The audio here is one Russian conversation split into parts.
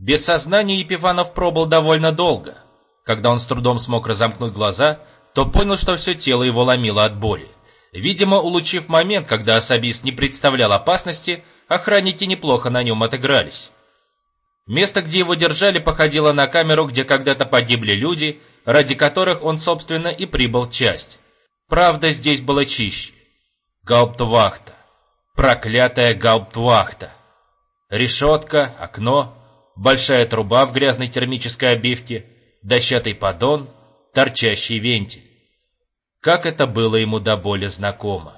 Без сознания Епифанов пробыл довольно долго. Когда он с трудом смог разомкнуть глаза, то понял, что все тело его ломило от боли. Видимо, улучив момент, когда особист не представлял опасности, охранники неплохо на нем отыгрались. Место, где его держали, походило на камеру, где когда-то погибли люди, ради которых он, собственно, и прибыл в часть. Правда, здесь было чище. Гауптвахта. Проклятая гауптвахта. Решетка, окно, большая труба в грязной термической обивке, дощатый поддон, торчащий вентиль. Как это было ему до боли знакомо.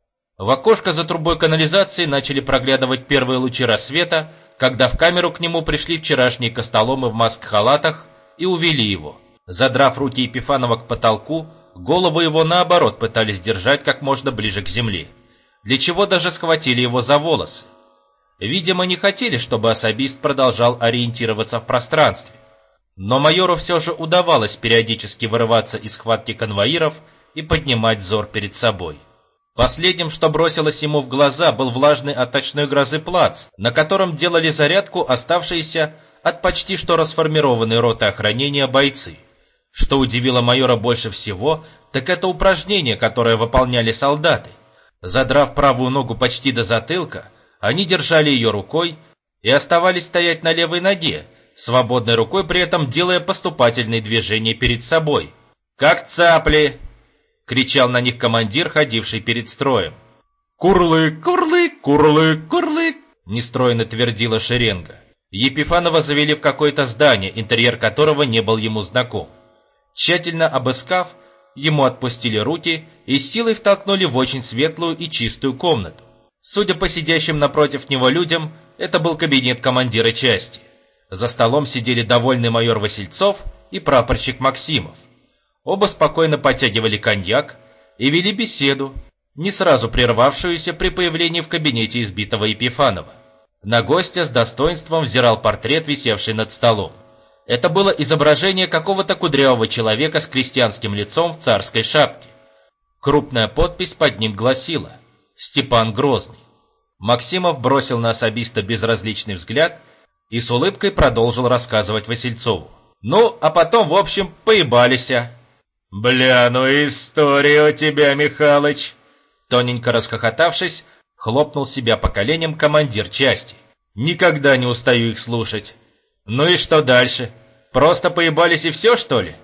В окошко за трубой канализации начали проглядывать первые лучи рассвета, когда в камеру к нему пришли вчерашние костоломы в маск-халатах и увели его. Задрав руки Епифанова к потолку, голову его наоборот пытались держать как можно ближе к земле, для чего даже схватили его за волосы. Видимо, не хотели, чтобы особист продолжал ориентироваться в пространстве. Но майору все же удавалось периодически вырываться из схватки конвоиров и поднимать взор перед собой. Последним, что бросилось ему в глаза, был влажный от ночной грозы плац, на котором делали зарядку оставшиеся от почти что расформированной роты охранения бойцы. Что удивило майора больше всего, так это упражнение, которое выполняли солдаты. Задрав правую ногу почти до затылка, они держали ее рукой и оставались стоять на левой ноге, свободной рукой при этом делая поступательные движения перед собой. «Как цапли!» — кричал на них командир, ходивший перед строем. «Курлык, курлык, курлык, курлык!» — нестройно твердила шеренга. Епифанова завели в какое-то здание, интерьер которого не был ему знаком. Тщательно обыскав, ему отпустили руки и силой втолкнули в очень светлую и чистую комнату. Судя по сидящим напротив него людям, это был кабинет командира части. За столом сидели довольный майор Васильцов и прапорщик Максимов. Оба спокойно потягивали коньяк и вели беседу, не сразу прервавшуюся при появлении в кабинете избитого Епифанова. На гостя с достоинством взирал портрет, висевший над столом. Это было изображение какого-то кудрявого человека с крестьянским лицом в царской шапке. Крупная подпись под ним гласила «Степан Грозный». Максимов бросил на особиста безразличный взгляд и с улыбкой продолжил рассказывать Васильцову. «Ну, а потом, в общем, поебалися». «Бля, ну история у тебя, Михалыч!» Тоненько расхохотавшись, хлопнул себя по коленям командир части. «Никогда не устаю их слушать. Ну и что дальше? Просто поебались и все, что ли?»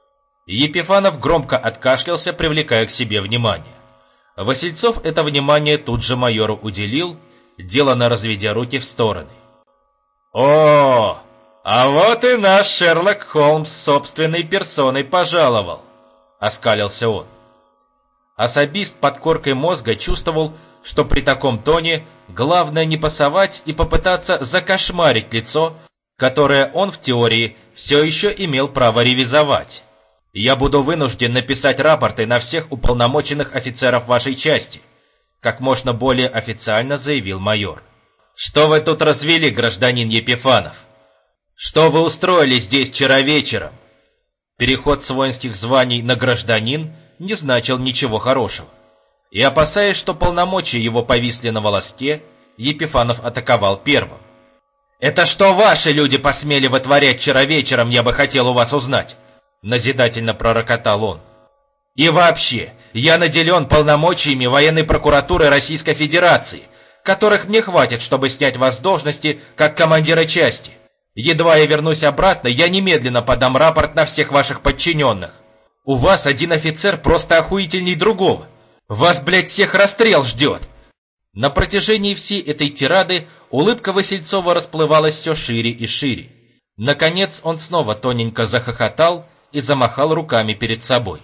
Епифанов громко откашлялся, привлекая к себе внимание. Васильцов это внимание тут же майору уделил, делано разведя руки в стороны. «О, а вот и наш Шерлок Холмс собственной персоной пожаловал!» — оскалился он. Особист под коркой мозга чувствовал, что при таком тоне главное не пасовать и попытаться закошмарить лицо, которое он в теории все еще имел право ревизовать. «Я буду вынужден написать рапорты на всех уполномоченных офицеров вашей части», как можно более официально заявил майор. «Что вы тут развели, гражданин Епифанов? Что вы устроили здесь вчера вечером?» Переход с воинских званий на гражданин не значил ничего хорошего. И опасаясь, что полномочия его повисли на волоске, Епифанов атаковал первым. «Это что ваши люди посмели вытворять вчера вечером, я бы хотел у вас узнать?» Назидательно пророкотал он. «И вообще, я наделен полномочиями военной прокуратуры Российской Федерации, которых мне хватит, чтобы снять вас с должности как командира части. Едва я вернусь обратно, я немедленно подам рапорт на всех ваших подчиненных. У вас один офицер просто охуительней другого. Вас, блядь, всех расстрел ждет!» На протяжении всей этой тирады улыбка Васильцова расплывалась все шире и шире. Наконец он снова тоненько захохотал и замахал руками перед собой.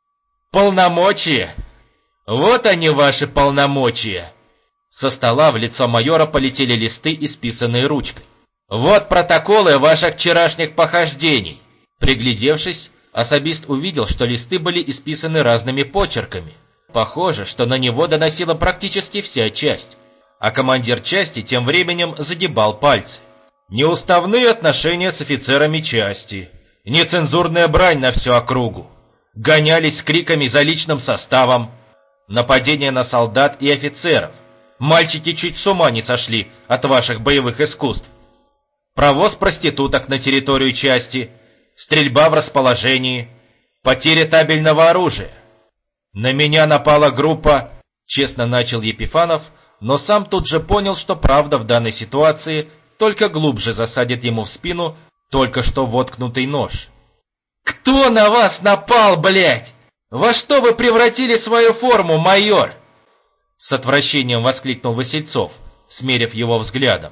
«Полномочия? Вот они, ваши полномочия!» Со стола в лицо майора полетели листы, исписанные ручкой. «Вот протоколы ваших вчерашних похождений!» Приглядевшись, особист увидел, что листы были исписаны разными почерками. Похоже, что на него доносила практически вся часть. А командир части тем временем загибал пальцы. «Неуставные отношения с офицерами части. Нецензурная брань на всю округу. Гонялись с криками за личным составом. Нападение на солдат и офицеров. Мальчики чуть с ума не сошли от ваших боевых искусств. провоз проституток на территорию части, стрельба в расположении, потеря табельного оружия. На меня напала группа, честно начал Епифанов, но сам тут же понял, что правда в данной ситуации только глубже засадит ему в спину только что воткнутый нож. «Кто на вас напал, блядь? Во что вы превратили свою форму, майор?» С отвращением воскликнул Васильцов, смерив его взглядом.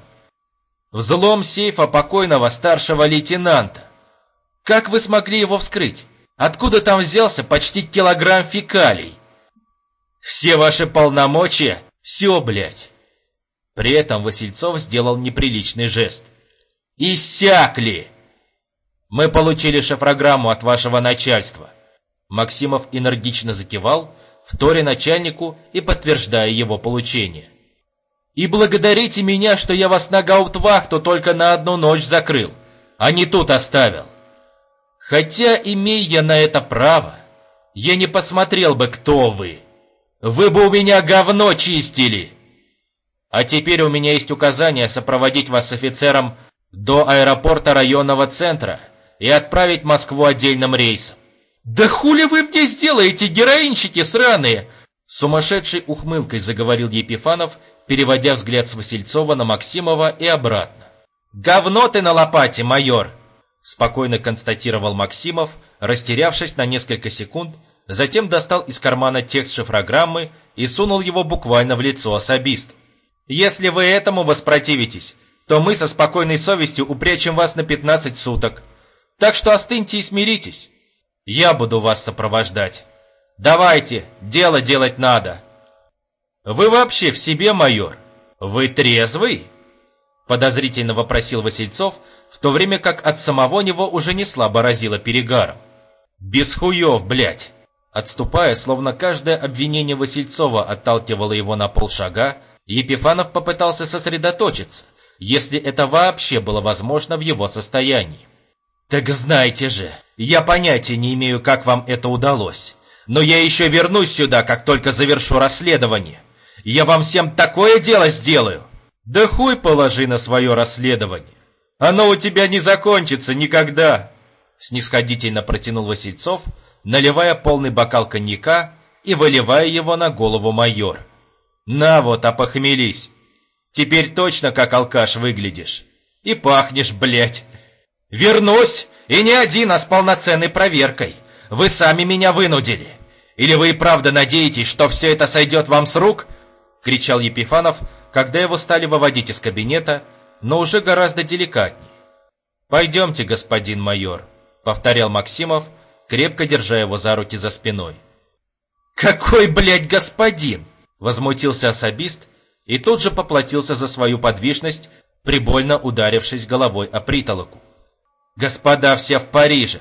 «Взлом сейфа покойного старшего лейтенанта. Как вы смогли его вскрыть? Откуда там взялся почти килограмм фекалий? Все ваши полномочия, все, блядь!» При этом Васильцов сделал неприличный жест. «Иссякли! Мы получили шифрограмму от вашего начальства». Максимов энергично закивал, вторя начальнику и подтверждая его получение. «И благодарите меня, что я вас на гауптвахту только на одну ночь закрыл, а не тут оставил. Хотя, имея я на это право, я не посмотрел бы, кто вы. Вы бы у меня говно чистили. А теперь у меня есть указание сопроводить вас с офицером до аэропорта районного центра и отправить в Москву отдельным рейсом». «Да хули вы мне сделаете, героинщики сраные!» С сумасшедшей ухмылкой заговорил Епифанов, переводя взгляд с Васильцова на Максимова и обратно. «Говно ты на лопате, майор!» Спокойно констатировал Максимов, растерявшись на несколько секунд, затем достал из кармана текст шифрограммы и сунул его буквально в лицо особисту. «Если вы этому воспротивитесь, то мы со спокойной совестью упрячем вас на 15 суток. Так что остыньте и смиритесь. Я буду вас сопровождать. Давайте, дело делать надо». «Вы вообще в себе, майор? Вы трезвый?» Подозрительно вопросил Васильцов, в то время как от самого него уже не слабо разило перегаром. «Без хуев, блядь!» Отступая, словно каждое обвинение Васильцова отталкивало его на полшага, Епифанов попытался сосредоточиться, если это вообще было возможно в его состоянии. «Так знаете же, я понятия не имею, как вам это удалось. Но я еще вернусь сюда, как только завершу расследование. Я вам всем такое дело сделаю!» «Да хуй положи на свое расследование! Оно у тебя не закончится никогда!» Снисходительно протянул Васильцов, наливая полный бокал коньяка и выливая его на голову майора. «На вот, опохмелись! Теперь точно как алкаш выглядишь! И пахнешь, блядь! Вернусь! И не один, а с полноценной проверкой! Вы сами меня вынудили! Или вы и правда надеетесь, что все это сойдет вам с рук?» — кричал Епифанов, когда его стали выводить из кабинета, но уже гораздо деликатнее. «Пойдемте, господин майор», — повторял Максимов, крепко держа его за руки за спиной. «Какой, блядь, господин?» — возмутился особист и тут же поплатился за свою подвижность, прибольно ударившись головой о притолоку. «Господа все в Париже!»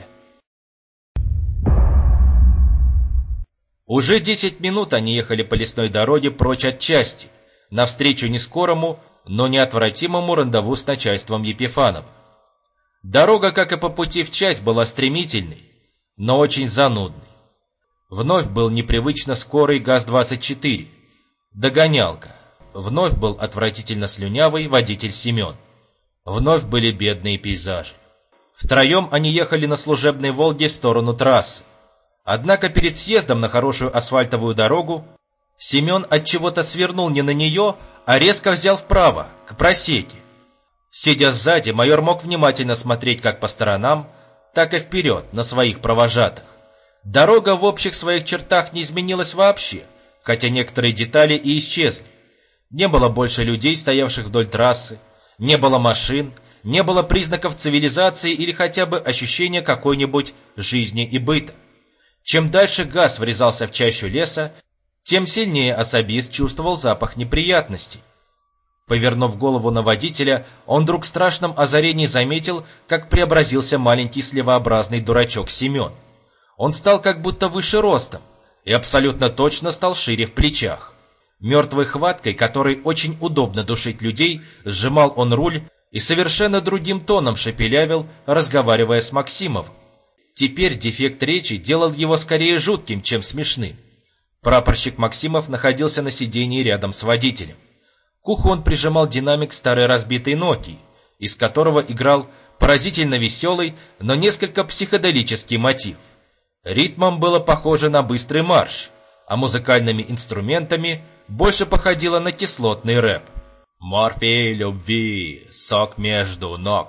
Уже 10 минут они ехали по лесной дороге прочь от части, навстречу нескорому, но неотвратимому рандеву с начальством Епифанова. Дорога, как и по пути в часть, была стремительной, но очень занудной. Вновь был непривычно скорый ГАЗ-24, догонялка. Вновь был отвратительно слюнявый водитель Семен. Вновь были бедные пейзажи. Втроем они ехали на служебной «Волге» в сторону трассы. Однако перед съездом на хорошую асфальтовую дорогу Семен отчего-то свернул не на нее, а резко взял вправо, к просеке. Сидя сзади, майор мог внимательно смотреть как по сторонам, так и вперед, на своих провожатых. Дорога в общих своих чертах не изменилась вообще, хотя некоторые детали и исчезли. Не было больше людей, стоявших вдоль трассы, не было машин, не было признаков цивилизации или хотя бы ощущения какой-нибудь жизни и быта. Чем дальше ГАЗ врезался в чащу леса, тем сильнее особист чувствовал запах неприятностей. Повернув голову на водителя, он вдруг в страшном озарении заметил, как преобразился маленький сливообразный дурачок Семен. Он стал как будто выше ростом и абсолютно точно стал шире в плечах. Мертвой хваткой, которой очень удобно душить людей, сжимал он руль и совершенно другим тоном шепелявил, разговаривая с Максимовым. Теперь дефект речи делал его скорее жутким, чем смешным. Прапорщик Максимов находился на сидении рядом с водителем. К уху он прижимал динамик старой разбитой Nokia из которого играл поразительно веселый, но несколько психоделический мотив. Ритмом было похоже на быстрый марш, а музыкальными инструментами больше походило на кислотный рэп. «Морфий любви, сок между ног»,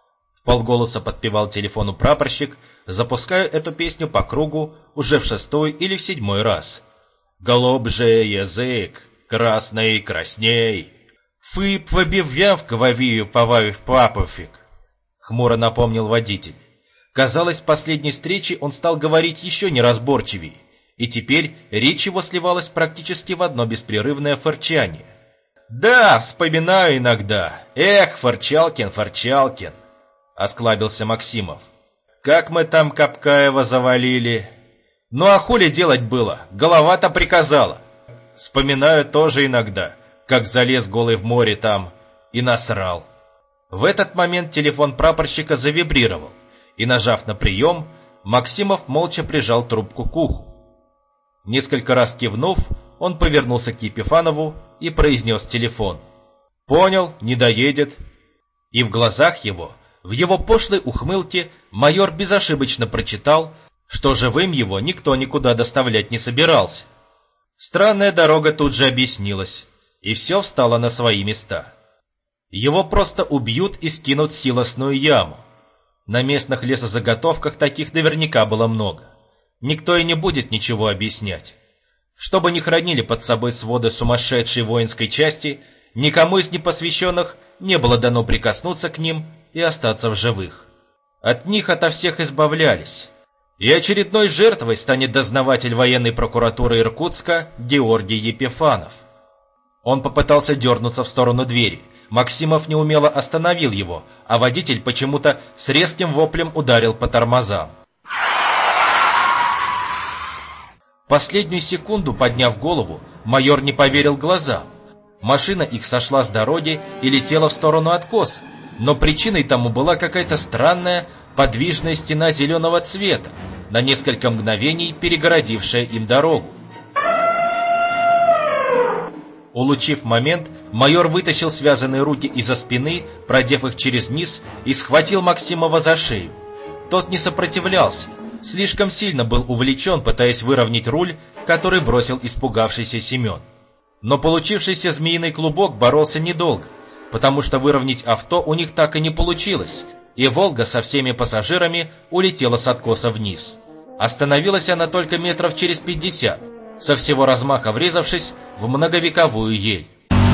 — вполголоса подпевал телефону прапорщик, запуская эту песню по кругу уже в 6-й или в 7-й раз. «Голубже язык, красный красней, фып вобивяв говавию повавив папофик», — хмуро напомнил водитель. Казалось, с последней встречи он стал говорить еще неразборчивее, и теперь речь его сливалась практически в одно беспрерывное фырчание. «Да, вспоминаю иногда. Эх, Форчалкин, Форчалкин!» — осклабился Максимов. «Как мы там Капкаева завалили! Ну а хули делать было? Голова-то приказала. Вспоминаю тоже иногда, как залез голый в море там и насрал». В этот момент телефон прапорщика завибрировал, и, нажав на прием, Максимов молча прижал трубку к уху. Несколько раз кивнув, он повернулся к Епифанову и произнес телефон. «Понял, не доедет». И в глазах его, в его пошлой ухмылке, майор безошибочно прочитал, что живым его никто никуда доставлять не собирался. Странная дорога тут же объяснилась, и все встало на свои места. Его просто убьют и скинут в силосную яму. На местных лесозаготовках таких наверняка было много. Никто и не будет ничего объяснять. Чтобы не хранили под собой своды сумасшедшей воинской части, никому из непосвященных не было дано прикоснуться к ним и остаться в живых. От них ото всех избавлялись. И очередной жертвой станет дознаватель военной прокуратуры Иркутска Георгий Епифанов. Он попытался дернуться в сторону двери. Максимов неумело остановил его, а водитель почему-то с резким воплем ударил по тормозам. Последнюю секунду, подняв голову, майор не поверил глазам. Машина их сошла с дороги и летела в сторону откоса, но причиной тому была какая-то странная подвижная стена зеленого цвета, на несколько мгновений перегородившая им дорогу. Улучив момент, майор вытащил связанные руки из-за спины, продев их через низ, и схватил Максимова за шею. Тот не сопротивлялся, слишком сильно был увлечен, пытаясь выровнять руль, который бросил испугавшийся Семен. Но получившийся змеиный клубок боролся недолго, потому что выровнять авто у них так и не получилось, и «Волга» со всеми пассажирами улетела с откоса вниз. Остановилась она только метров через 50, со всего размаха врезавшись в многовековую ель.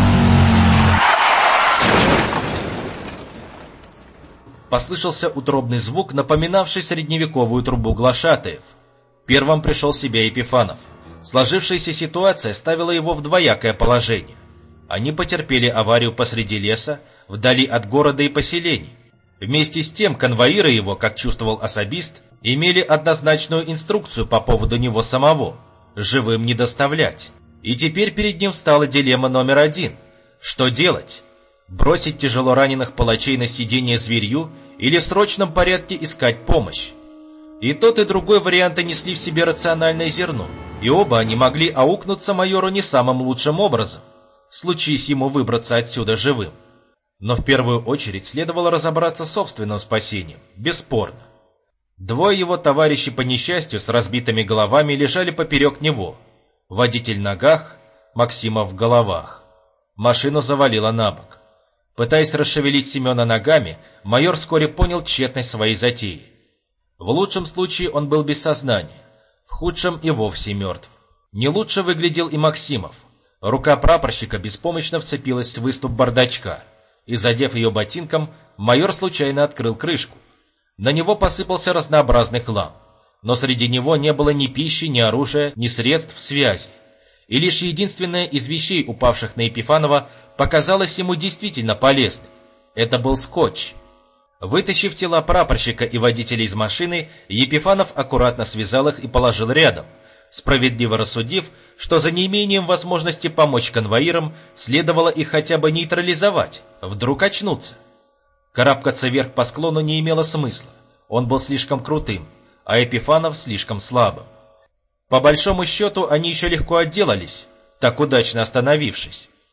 Послышался утробный звук, напоминавший средневековую трубу глашатаев. Первым пришел в себя Епифанов. Сложившаяся ситуация ставила его в двоякое положение. Они потерпели аварию посреди леса, вдали от города и поселений. Вместе с тем конвоиры его, как чувствовал особист, имели однозначную инструкцию по поводу него самого – живым не доставлять. И теперь перед ним встала дилемма номер один. Что делать? Бросить тяжело раненых палачей на сиденье зверью или в срочном порядке искать помощь? И тот, и другой варианты несли в себе рациональное зерно, и оба они могли аукнуться майору не самым лучшим образом, случись ему выбраться отсюда живым. Но в первую очередь следовало разобраться с собственным спасением, бесспорно. Двое его товарищей по несчастью с разбитыми головами лежали поперек него. Водитель в ногах, Максимов в головах. Машину завалило на бок. Пытаясь расшевелить Семена ногами, майор вскоре понял тщетность своей затеи. В лучшем случае он был без сознания, в худшем и вовсе мертв. Не лучше выглядел и Максимов. Рука прапорщика беспомощно вцепилась в выступ бардачка, и, задев ее ботинком, майор случайно открыл крышку. На него посыпался разнообразный хлам, но среди него не было ни пищи, ни оружия, ни средств связи. И лишь единственная из вещей, упавших на Епифанова, показалась ему действительно полезной. Это был скотч. Вытащив тела прапорщика и водителя из машины, Епифанов аккуратно связал их и положил рядом, справедливо рассудив, что за неимением возможности помочь конвоирам следовало их хотя бы нейтрализовать, вдруг очнутся. Карабкаться вверх по склону не имело смысла, он был слишком крутым, а Епифанов слишком слабым. По большому счету они еще легко отделались, так удачно остановившись.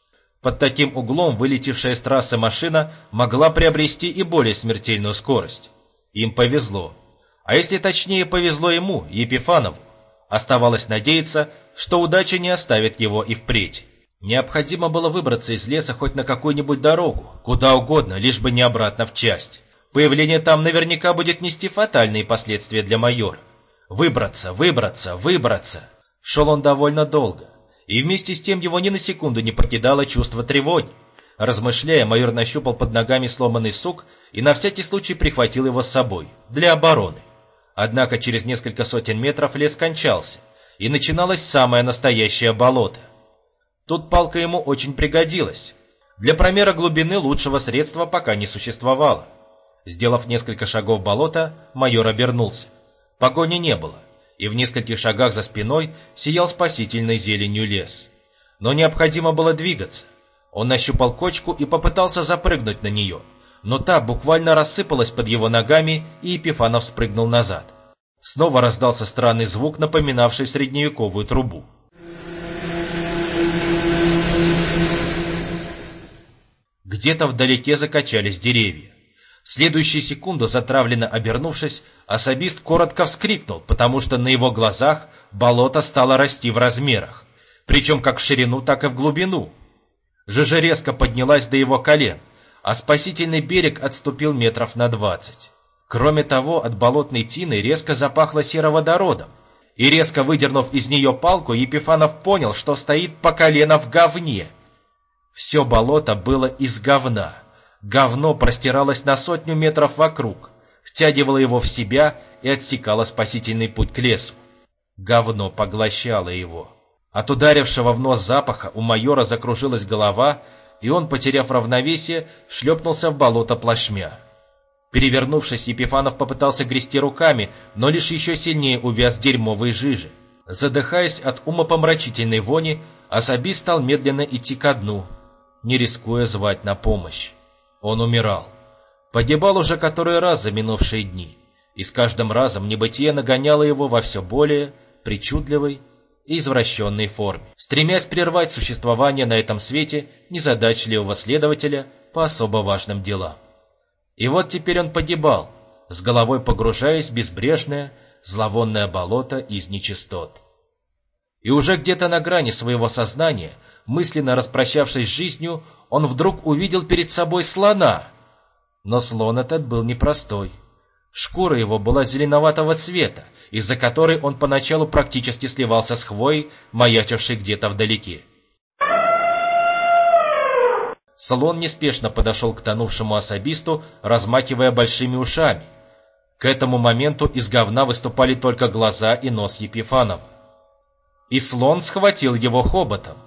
Под таким углом вылетевшая с трассы машина могла приобрести и более смертельную скорость. Им повезло. А если точнее повезло ему, Епифанову, оставалось надеяться, что удача не оставит его и впредь. Необходимо было выбраться из леса хоть на какую-нибудь дорогу, куда угодно, лишь бы не обратно в часть. Появление там наверняка будет нести фатальные последствия для майора. Выбраться, выбраться, выбраться. Шел он довольно долго, и вместе с тем его ни на секунду не покидало чувство тревоги. Размышляя, майор нащупал под ногами сломанный сук и на всякий случай прихватил его с собой, для обороны. Однако через несколько сотен метров лес кончался, и начиналось самое настоящее болото. Тут палка ему очень пригодилась. Для промера глубины лучшего средства пока не существовало. Сделав несколько шагов в болото, майор обернулся. Погони не было, и в нескольких шагах за спиной сиял спасительной зеленью лес. Но необходимо было двигаться. Он нащупал кочку и попытался запрыгнуть на нее, но та буквально рассыпалась под его ногами, и Епифанов спрыгнул назад. Снова раздался странный звук, напоминавший средневековую трубу. Где-то вдалеке закачались деревья. В следующую секунду, затравленно обернувшись, особист коротко вскрикнул, потому что на его глазах болото стало расти в размерах, причем как в ширину, так и в глубину. Жижа резко поднялась до его колен, а спасительный берег отступил метров на 20. Кроме того, от болотной тины резко запахло сероводородом, и резко выдернув из нее палку, Епифанов понял, что стоит по колено в говне. Все болото было из говна. Говно простиралось на 100 метров вокруг, втягивало его в себя и отсекало спасительный путь к лесу. Говно поглощало его. От ударившего в нос запаха у майора закружилась голова, и он, потеряв равновесие, шлепнулся в болото плашмя. Перевернувшись, Епифанов попытался грести руками, но лишь еще сильнее увяз в дерьмовой жиже. Задыхаясь от умопомрачительной вони, особист стал медленно идти ко дну, не рискуя звать на помощь. Он умирал. Погибал уже который раз за минувшие дни, и с каждым разом небытие нагоняло его во все более причудливой и извращенной форме, стремясь прервать существование на этом свете незадачливого следователя по особо важным делам. И вот теперь он погибал, с головой погружаясь в безбрежное, зловонное болото из нечистот. И уже где-то на грани своего сознания, мысленно распрощавшись с жизнью, он вдруг увидел перед собой слона. Но слон этот был непростой. Шкура его была зеленоватого цвета, из-за которой он поначалу практически сливался с хвоей, маячившей где-то вдалеке. Слон неспешно подошел к тонувшему особисту, размахивая большими ушами. К этому моменту из говна выступали только глаза и нос Епифанова. И слон схватил его хоботом.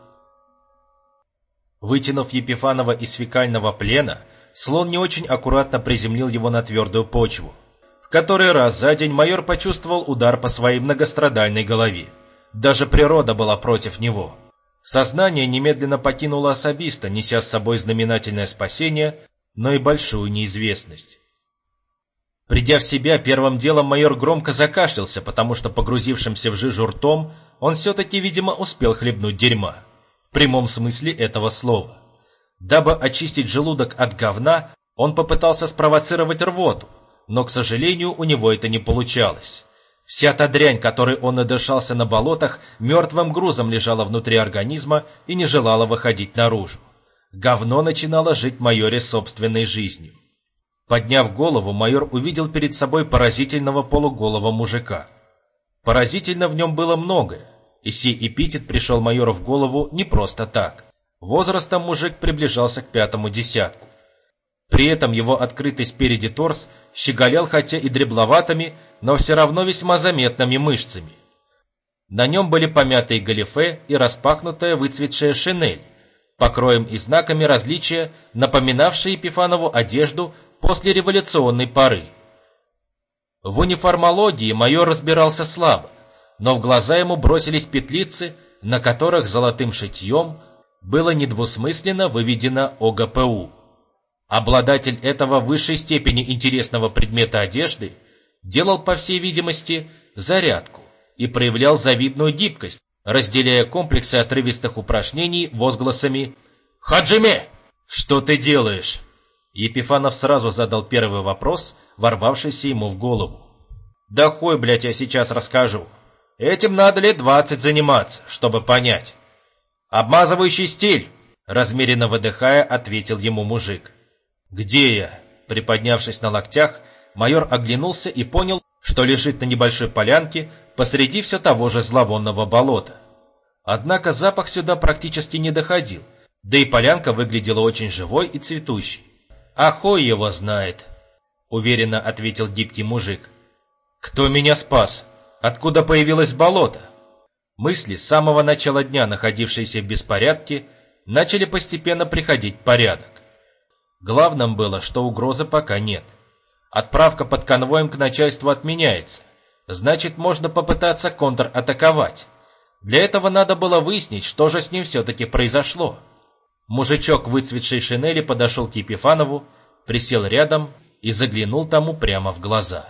Вытянув Епифанова из фекального плена, слон не очень аккуратно приземлил его на твердую почву. В который раз за день майор почувствовал удар по своей многострадальной голове. Даже природа была против него. Сознание немедленно покинуло особиста, неся с собой знаменательное спасение, но и большую неизвестность. Придя в себя, первым делом майор громко закашлялся, потому что, погрузившимся в жижу ртом, он все-таки, видимо, успел хлебнуть дерьма. В прямом смысле этого слова. Дабы очистить желудок от говна, он попытался спровоцировать рвоту, но, к сожалению, у него это не получалось. Вся та дрянь, которой он надышался на болотах, мертвым грузом лежала внутри организма и не желала выходить наружу. Говно начинало жить в майоре собственной жизнью. Подняв голову, майор увидел перед собой поразительного полуголого мужика. Поразительно в нем было многое, и сей эпитет пришел майору в голову не просто так. Возрастом мужик приближался к 5-му десятку. При этом его открытый спереди торс щеголял хотя и дребловатыми, но все равно весьма заметными мышцами. На нем были помятые галифе и распахнутая выцветшая шинель, покроем и знаками различия, напоминавшие Епифанову одежду после революционной поры. В униформологии майор разбирался слабо, но в глаза ему бросились петлицы, на которых золотым шитьем было недвусмысленно выведено ОГПУ. Обладатель этого в высшей степени интересного предмета одежды делал, по всей видимости, зарядку и проявлял завидную гибкость, разделяя комплексы отрывистых упражнений возгласами «Хаджиме!» «Что ты делаешь?» Епифанов сразу задал первый вопрос, ворвавшийся ему в голову. «Да хуй, блядь, я сейчас расскажу. Этим надо лет 20 заниматься, чтобы понять». «Обмазывающий стиль!» Размеренно выдыхая, ответил ему мужик. «Где я?» Приподнявшись на локтях, майор оглянулся и понял, что лежит на небольшой полянке посреди все того же зловонного болота. Однако запах сюда практически не доходил, да и полянка выглядела очень живой и цветущей. «А хуй его знает», — уверенно ответил гибкий мужик. «Кто меня спас? Откуда появилось болото?» Мысли, с самого начала дня находившиеся в беспорядке, начали постепенно приходить в порядок. Главным было, что угрозы пока нет. Отправка под конвоем к начальству отменяется, значит, можно попытаться контратаковать. Для этого надо было выяснить, что же с ним все-таки произошло. Мужичок в выцветшей шинели подошел к Епифанову, присел рядом и заглянул тому прямо в глаза.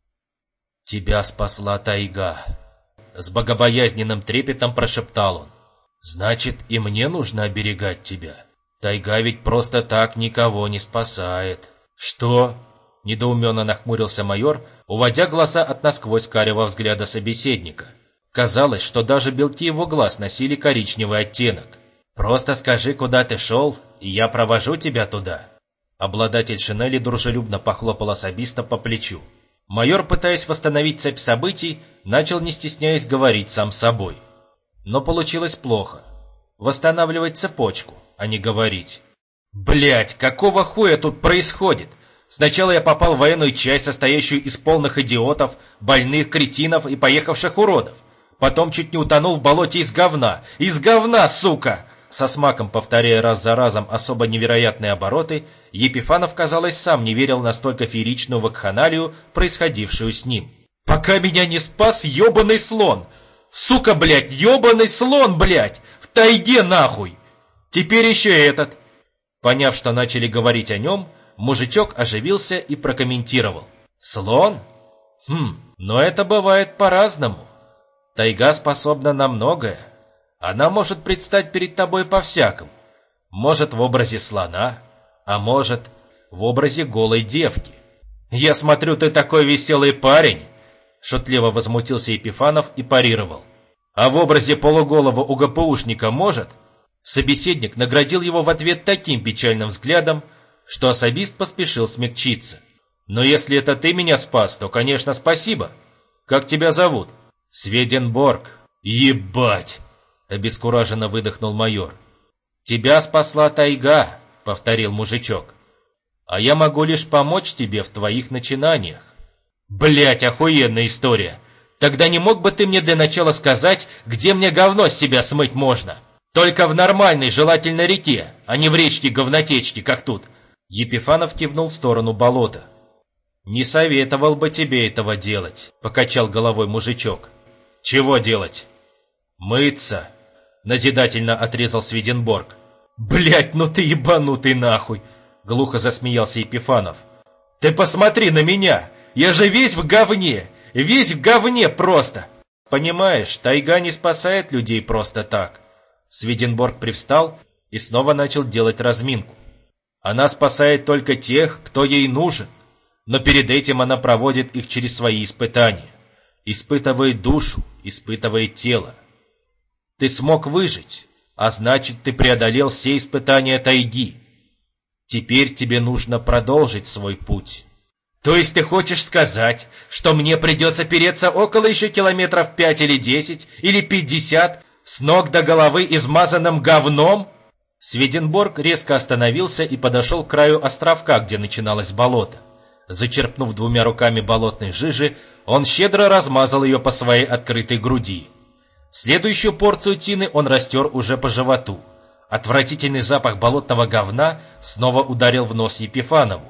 «Тебя спасла тайга», — с богобоязненным трепетом прошептал он. «Значит, и мне нужно оберегать тебя. Тайга ведь просто так никого не спасает». «Что?» — недоуменно нахмурился майор, уводя глаза от насквозь карего взгляда собеседника. Казалось, что даже белки его глаз носили коричневый оттенок. «Просто скажи, куда ты шел, и я провожу тебя туда». Обладатель шинели дружелюбно похлопал особиста по плечу. Майор, пытаясь восстановить цепь событий, начал, не стесняясь, говорить сам собой. Но получилось плохо. Восстанавливать цепочку, а не говорить. «Блядь, какого хуя тут происходит? Сначала я попал в военную часть, состоящую из полных идиотов, больных, кретинов и поехавших уродов. Потом чуть не утонул в болоте из говна. Из говна, сука!» Со смаком повторяя раз за разом особо невероятные обороты, Епифанов, казалось, сам не верил в настолько фееричную вакханалию, происходившую с ним. «Пока меня не спас ебаный слон! Сука, блядь, ебаный слон, блядь! В тайге нахуй! Теперь еще и этот!» Поняв, что начали говорить о нем, мужичок оживился и прокомментировал. «Слон? Но это бывает по-разному. Тайга способна на многое. Она может предстать перед тобой по-всякому. Может, в образе слона, а может, в образе голой девки. Я смотрю, ты такой веселый парень!» Шутливо возмутился Епифанов и парировал. «А в образе полуголого УГПУшника может?» Собеседник наградил его в ответ таким печальным взглядом, что особист поспешил смягчиться. «Но если это ты меня спас, то, конечно, спасибо. Как тебя зовут?» «Сведенборг». «Ебать!» — обескураженно выдохнул майор. «Тебя спасла тайга», — повторил мужичок. «А я могу лишь помочь тебе в твоих начинаниях». «Блядь, охуенная история! Тогда не мог бы ты мне для начала сказать, где мне говно с себя смыть можно? Только в нормальной, желательно реке, а не в речке-говнотечке, как тут». Епифанов кивнул в сторону болота. «Не советовал бы тебе этого делать», — покачал головой мужичок. «Чего делать?» «Мыться», — назидательно отрезал Сведенборг. «Блядь, ну ты ебанутый нахуй!» — глухо засмеялся Епифанов. «Ты посмотри на меня! Я же весь в говне! Весь в говне просто!» «Понимаешь, тайга не спасает людей просто так». Сведенборг привстал и снова начал делать разминку. «Она спасает только тех, кто ей нужен, но перед этим она проводит их через свои испытания. Испытывает душу, испытывает тело. Ты смог выжить, а значит, ты преодолел все испытания тайги. Теперь тебе нужно продолжить свой путь». «То есть ты хочешь сказать, что мне придется переться около еще километров 5 или 10, или 50, с ног до головы измазанным говном?» Сведенборг резко остановился и подошел к краю островка, где начиналось болото. Зачерпнув двумя руками болотной жижи, он щедро размазал ее по своей открытой груди. Следующую порцию тины он растер уже по животу. Отвратительный запах болотного говна снова ударил в нос Епифанову.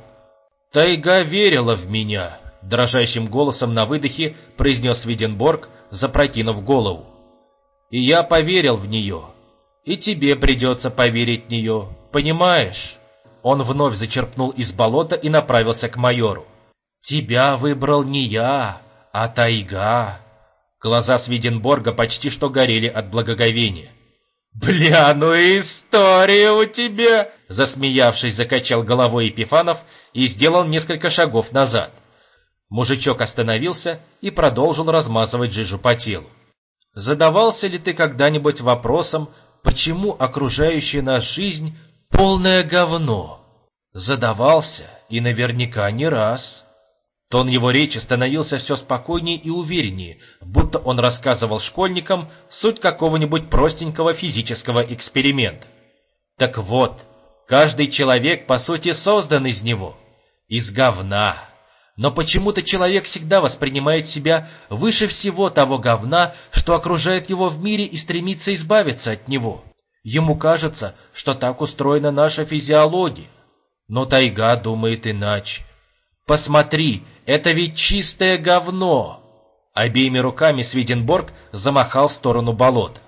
«Тайга верила в меня», — дрожащим голосом на выдохе произнес Сведенборг, запрокинув голову. «И я поверил в нее. И тебе придется поверить в нее, понимаешь?» Он вновь зачерпнул из болота и направился к майору. «Тебя выбрал не я, а тайга». Глаза Сведенборга почти что горели от благоговения. «Бля, ну и история у тебя!» Засмеявшись, закачал головой Епифанов и сделал несколько шагов назад. Мужичок остановился и продолжил размазывать жижу по телу. «Задавался ли ты когда-нибудь вопросом, почему окружающая нас жизнь полное говно?» Задавался, и наверняка не раз. Тон его речи становился все спокойнее и увереннее, будто он рассказывал школьникам суть какого-нибудь простенького физического эксперимента. Так вот, каждый человек по сути создан из него, из говна. Но почему-то человек всегда воспринимает себя выше всего того говна, что окружает его в мире, и стремится избавиться от него. Ему кажется, что так устроена наша физиология. Но тайга думает иначе. «Посмотри, это ведь чистое говно!» Обеими руками Свиденборг замахал в сторону болота.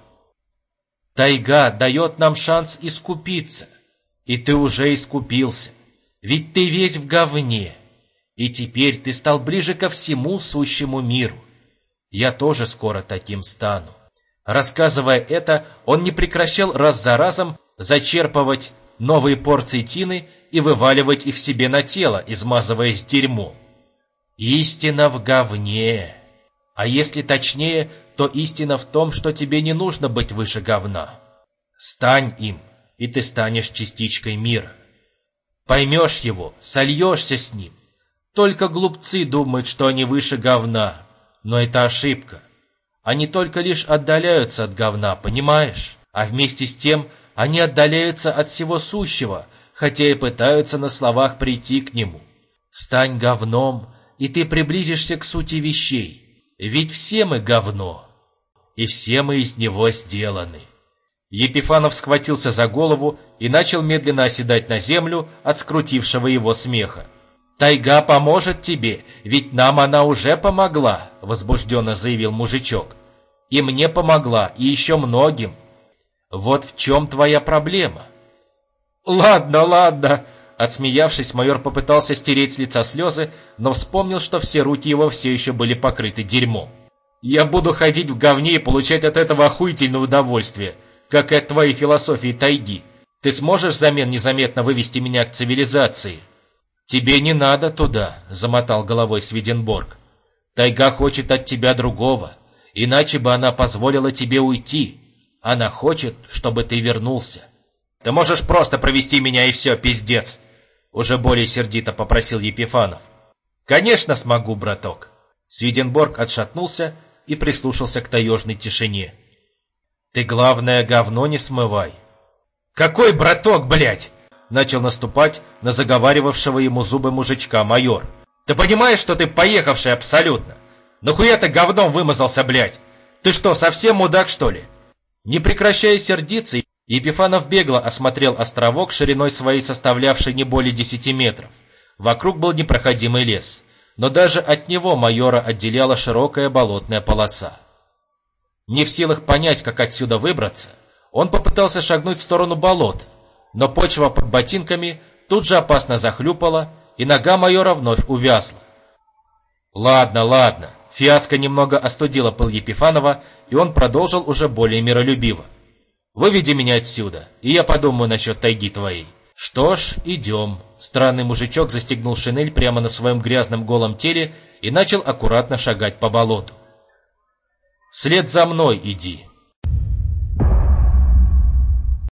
«Тайга дает нам шанс искупиться. И ты уже искупился. Ведь ты весь в говне. И теперь ты стал ближе ко всему сущему миру. Я тоже скоро таким стану». Рассказывая это, он не прекращал раз за разом зачерпывать новые порции тины и вываливать их себе на тело, измазываясь дерьмом. Истина в говне. А если точнее, то истина в том, что тебе не нужно быть выше говна. Стань им, и ты станешь частичкой мира. Поймешь его, сольешься с ним. Только глупцы думают, что они выше говна, но это ошибка. Они только лишь отдаляются от говна, понимаешь? А вместе с тем они отдаляются от всего сущего, хотя и пытаются на словах прийти к нему. Стань говном, и ты приблизишься к сути вещей. Ведь все мы говно, и все мы из него сделаны. Епифанов схватился за голову и начал медленно оседать на землю от скрутившего его смеха. «Тайга поможет тебе, ведь нам она уже помогла», — возбужденно заявил мужичок. «И мне помогла, и еще многим. Вот в чем твоя проблема». «Ладно, ладно», — отсмеявшись, майор попытался стереть с лица слезы, но вспомнил, что все руки его все еще были покрыты дерьмом. «Я буду ходить в говне и получать от этого охуительное удовольствие, как и от твоей философии тайги. Ты сможешь взамен незаметно вывести меня к цивилизации?» «Тебе не надо туда», — замотал головой Свиденборг. «Тайга хочет от тебя другого, иначе бы она позволила тебе уйти. Она хочет, чтобы ты вернулся». «Ты можешь просто провести меня, и все, пиздец!» Уже более сердито попросил Епифанов. «Конечно смогу, браток!» Свиденборг отшатнулся и прислушался к таежной тишине. «Ты, главное, говно не смывай!» «Какой браток, блядь?» Начал наступать на заговаривавшего ему зубы мужичка майор. «Ты понимаешь, что ты поехавший абсолютно? Нахуя ты говном вымазался, блядь? Ты что, совсем мудак, что ли?» Не прекращая сердиться, Епифанов бегло осмотрел островок шириной своей составлявшей не более 10 метров. Вокруг был непроходимый лес, но даже от него майора отделяла широкая болотная полоса. Не в силах понять, как отсюда выбраться, он попытался шагнуть в сторону болота, но почва под ботинками тут же опасно захлюпала, и нога майора вновь увязла. «Ладно, ладно», фиаско немного остудило пыл Епифанова, и он продолжил уже более миролюбиво. «Выведи меня отсюда, и я подумаю насчет тайги твоей». «Что ж, идем». Странный мужичок застегнул шинель прямо на своем грязном голом теле и начал аккуратно шагать по болоту. «Вслед за мной иди».